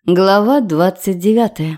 Глава 29.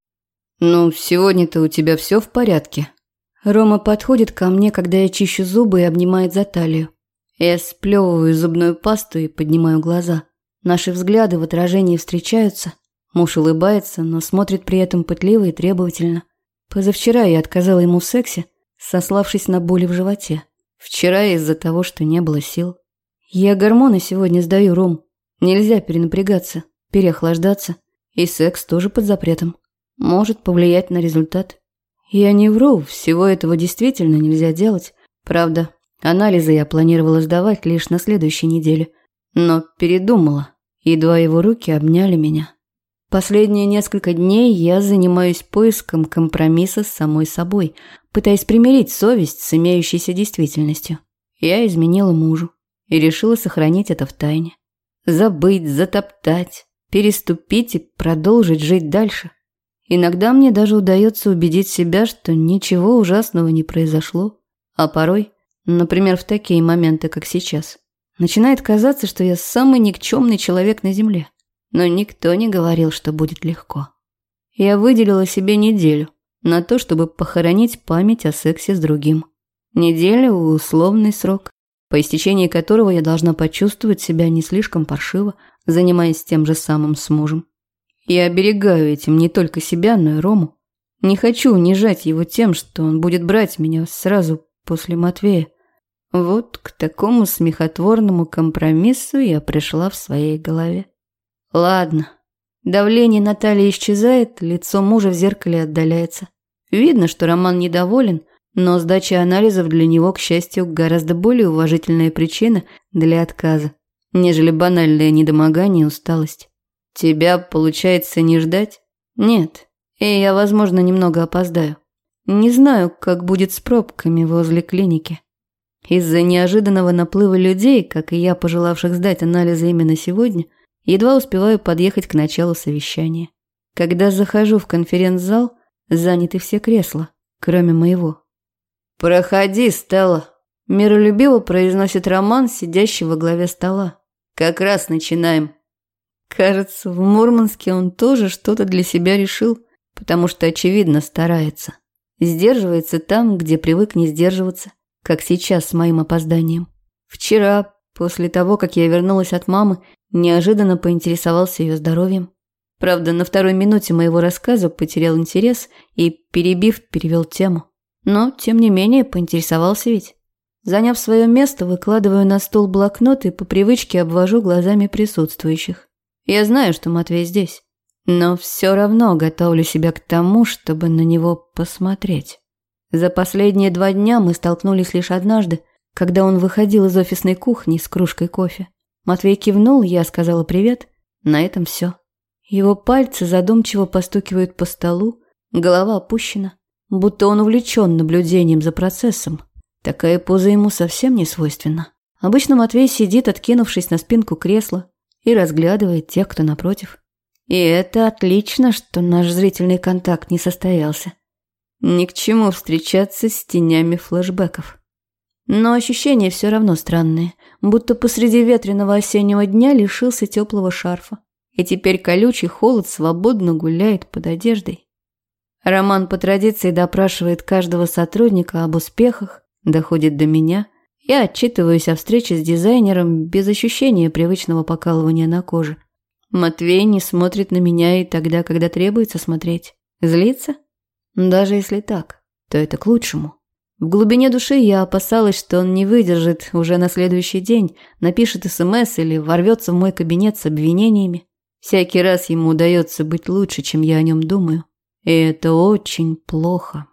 «Ну, сегодня-то у тебя все в порядке?» Рома подходит ко мне, когда я чищу зубы и обнимает за талию. Я сплевываю зубную пасту и поднимаю глаза. Наши взгляды в отражении встречаются. Муж улыбается, но смотрит при этом пытливо и требовательно. Позавчера я отказала ему в сексе, сославшись на боли в животе. Вчера из-за того, что не было сил. Я гормоны сегодня сдаю, Ром. Нельзя перенапрягаться, переохлаждаться. И секс тоже под запретом. Может повлиять на результат. Я не вру, всего этого действительно нельзя делать. Правда, анализы я планировала сдавать лишь на следующей неделе. Но передумала. Едва его руки обняли меня. Последние несколько дней я занимаюсь поиском компромисса с самой собой, пытаясь примирить совесть с имеющейся действительностью. Я изменила мужу и решила сохранить это в тайне. Забыть, затоптать, переступить и продолжить жить дальше. Иногда мне даже удается убедить себя, что ничего ужасного не произошло. А порой, например, в такие моменты, как сейчас, начинает казаться, что я самый никчемный человек на земле. Но никто не говорил, что будет легко. Я выделила себе неделю на то, чтобы похоронить память о сексе с другим. Неделя – условный срок, по истечении которого я должна почувствовать себя не слишком паршиво, занимаясь тем же самым с мужем. Я оберегаю этим не только себя, но и Рому. Не хочу унижать его тем, что он будет брать меня сразу после Матвея. Вот к такому смехотворному компромиссу я пришла в своей голове. Ладно. Давление Натальи исчезает, лицо мужа в зеркале отдаляется. Видно, что Роман недоволен, но сдача анализов для него, к счастью, гораздо более уважительная причина для отказа, нежели банальное недомогание и усталость. Тебя, получается, не ждать? Нет. И я, возможно, немного опоздаю. Не знаю, как будет с пробками возле клиники. Из-за неожиданного наплыва людей, как и я, пожелавших сдать анализы именно сегодня, едва успеваю подъехать к началу совещания. Когда захожу в конференц-зал, заняты все кресла, кроме моего. «Проходи, Стелла», – миролюбиво произносит Роман, сидящий во главе стола. «Как раз начинаем». Кажется, в Мурманске он тоже что-то для себя решил, потому что, очевидно, старается. Сдерживается там, где привык не сдерживаться, как сейчас с моим опозданием. Вчера, после того, как я вернулась от мамы, неожиданно поинтересовался ее здоровьем. Правда, на второй минуте моего рассказа потерял интерес и, перебив, перевел тему. Но, тем не менее, поинтересовался ведь. Заняв свое место, выкладываю на стол блокнот и по привычке обвожу глазами присутствующих. Я знаю, что Матвей здесь, но все равно готовлю себя к тому, чтобы на него посмотреть. За последние 2 дня мы столкнулись лишь однажды, когда он выходил из офисной кухни с кружкой кофе. Матвей кивнул, я сказала привет. На этом все. Его пальцы задумчиво постукивают по столу, голова опущена, будто он увлечен наблюдением за процессом. Такая поза ему совсем не свойственна. Обычно Матвей сидит, откинувшись на спинку кресла, и разглядывает тех, кто напротив. И это отлично, что наш зрительный контакт не состоялся. Ни к чему встречаться с тенями флешбеков. Но ощущения все равно странные, будто посреди ветреного осеннего дня лишился теплого шарфа, и теперь колючий холод свободно гуляет под одеждой. Роман по традиции допрашивает каждого сотрудника об успехах, доходит до меня. Я отчитываюсь о встрече с дизайнером без ощущения привычного покалывания на коже. Матвей не смотрит на меня и тогда, когда требуется смотреть. Злится? Даже если так, то это к лучшему. В глубине души я опасалась, что он не выдержит уже на следующий день, напишет СМС или ворвется в мой кабинет с обвинениями. Всякий раз ему удается быть лучше, чем я о нем думаю. И это очень плохо.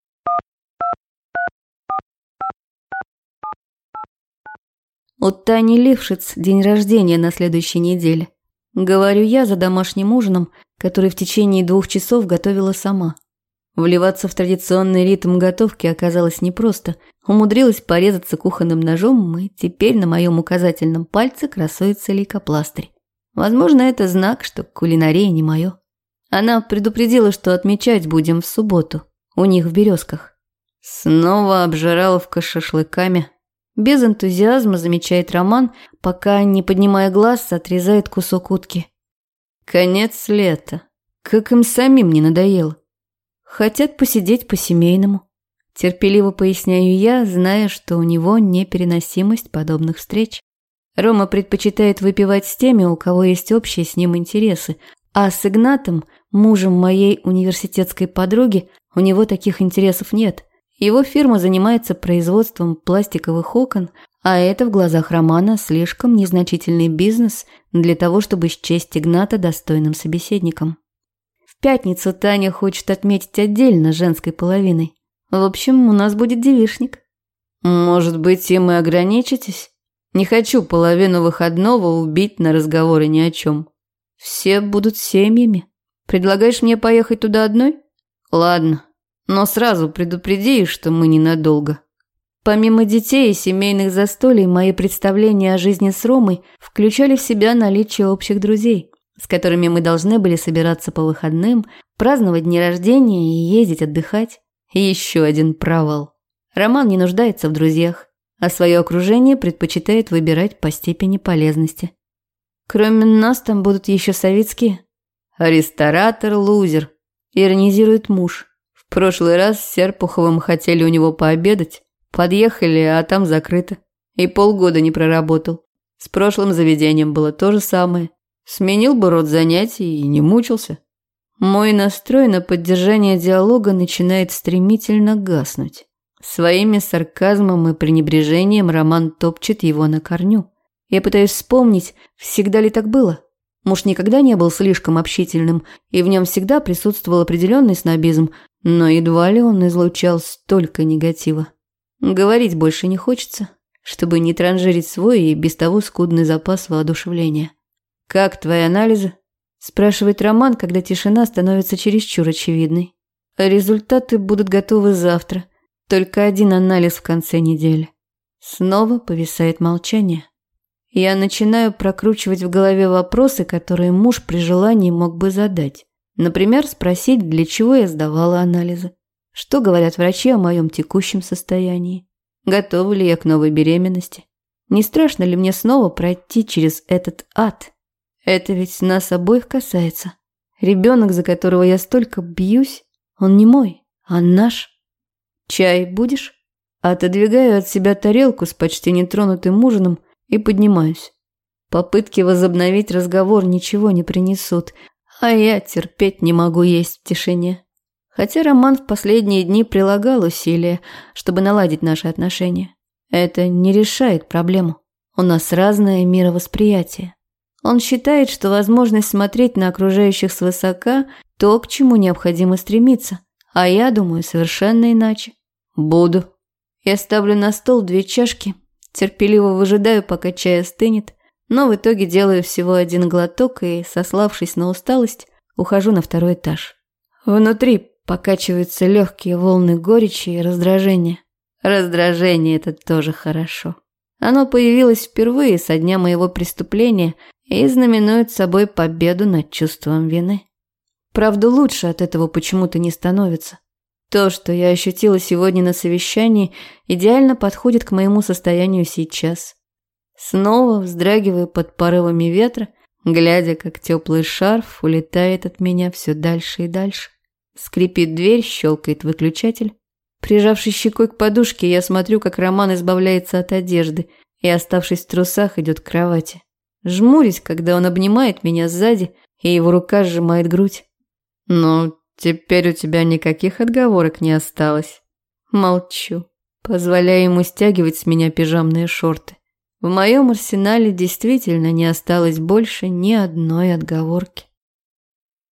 У Тани Лившиц день рождения на следующей неделе. Говорю я за домашним ужином, который в течение 2 часов готовила сама. Вливаться в традиционный ритм готовки оказалось непросто. Умудрилась порезаться кухонным ножом, и теперь на моем указательном пальце красуется лейкопластырь. Возможно, это знак, что кулинария не мое. Она предупредила, что отмечать будем в субботу, у них в Березках. Снова обжираловка с шашлыками. Без энтузиазма замечает Роман, пока, не поднимая глаз, отрезает кусок утки. Конец лета. Как им самим не надоело. Хотят посидеть по-семейному. Терпеливо поясняю я, зная, что у него непереносимость подобных встреч. Рома предпочитает выпивать с теми, у кого есть общие с ним интересы, а с Игнатом, мужем моей университетской подруги, у него таких интересов нет. Его фирма занимается производством пластиковых окон, а это в глазах Романа слишком незначительный бизнес для того, чтобы счесть Игната достойным собеседником. В пятницу Таня хочет отметить отдельно женской половиной. В общем, у нас будет девичник. Может быть, им и ограничитесь? Не хочу половину выходного убить на разговоры ни о чем. Все будут семьями. Предлагаешь мне поехать туда одной? Ладно, но сразу предупреди, что мы ненадолго. Помимо детей и семейных застолий, мои представления о жизни с Ромой включали в себя наличие общих друзей, с которыми мы должны были собираться по выходным, праздновать дни рождения и ездить отдыхать. И еще один провал. Роман не нуждается в друзьях, а свое окружение предпочитает выбирать по степени полезности. Кроме нас там будут еще Савицкие. Ресторатор-лузер, иронизирует муж. В прошлый раз с Серпуховым хотели у него пообедать. Подъехали, а там закрыто. И полгода не проработал. С прошлым заведением было то же самое. Сменил бы род занятий и не мучился. Мой настрой на поддержание диалога начинает стремительно гаснуть. Своими сарказмом и пренебрежением Роман топчет его на корню. Я пытаюсь вспомнить, всегда ли так было. Муж никогда не был слишком общительным, и в нем всегда присутствовал определенный снобизм, но едва ли он излучал столько негатива. Говорить больше не хочется, чтобы не транжирить свой и без того скудный запас воодушевления. «Как твои анализы?» – спрашивает Роман, когда тишина становится чересчур очевидной. «Результаты будут готовы завтра. Только один анализ в конце недели». Снова повисает молчание. Я начинаю прокручивать в голове вопросы, которые муж при желании мог бы задать. Например, спросить, для чего я сдавала анализы. Что говорят врачи о моем текущем состоянии? Готова ли я к новой беременности? Не страшно ли мне снова пройти через этот ад? Это ведь нас обоих касается. Ребенок, за которого я столько бьюсь, он не мой, а наш. Чай будешь? Отодвигаю от себя тарелку с почти нетронутым ужином и поднимаюсь. Попытки возобновить разговор ничего не принесут, а я терпеть не могу есть в тишине. Хотя Роман в последние дни прилагал усилия, чтобы наладить наши отношения. Это не решает проблему. У нас разное мировосприятие. Он считает, что возможность смотреть на окружающих свысока – то, к чему необходимо стремиться, а я думаю совершенно иначе. Буду. Я ставлю на стол 2 чашки, терпеливо выжидаю, пока чай остынет, но в итоге делаю всего 1 глоток и, сославшись на усталость, ухожу на 2-й этаж. Внутри покачиваются легкие волны горечи и раздражения. Раздражение – это тоже хорошо. Оно появилось впервые со дня моего преступления и знаменует собой победу над чувством вины. Правда, лучше от этого почему-то не становится. То, что я ощутила сегодня на совещании, идеально подходит к моему состоянию сейчас. Снова вздрагиваю под порывами ветра, глядя, как теплый шарф улетает от меня все дальше и дальше. Скрипит дверь, щелкает выключатель. Прижавшись щекой к подушке, я смотрю, как Роман избавляется от одежды и, оставшись в трусах, идет к кровати. Жмурюсь, когда он обнимает меня сзади, и его рука сжимает грудь. «Ну, теперь у тебя никаких отговорок не осталось». Молчу, позволяя ему стягивать с меня пижамные шорты. В моем арсенале действительно не осталось больше ни одной отговорки.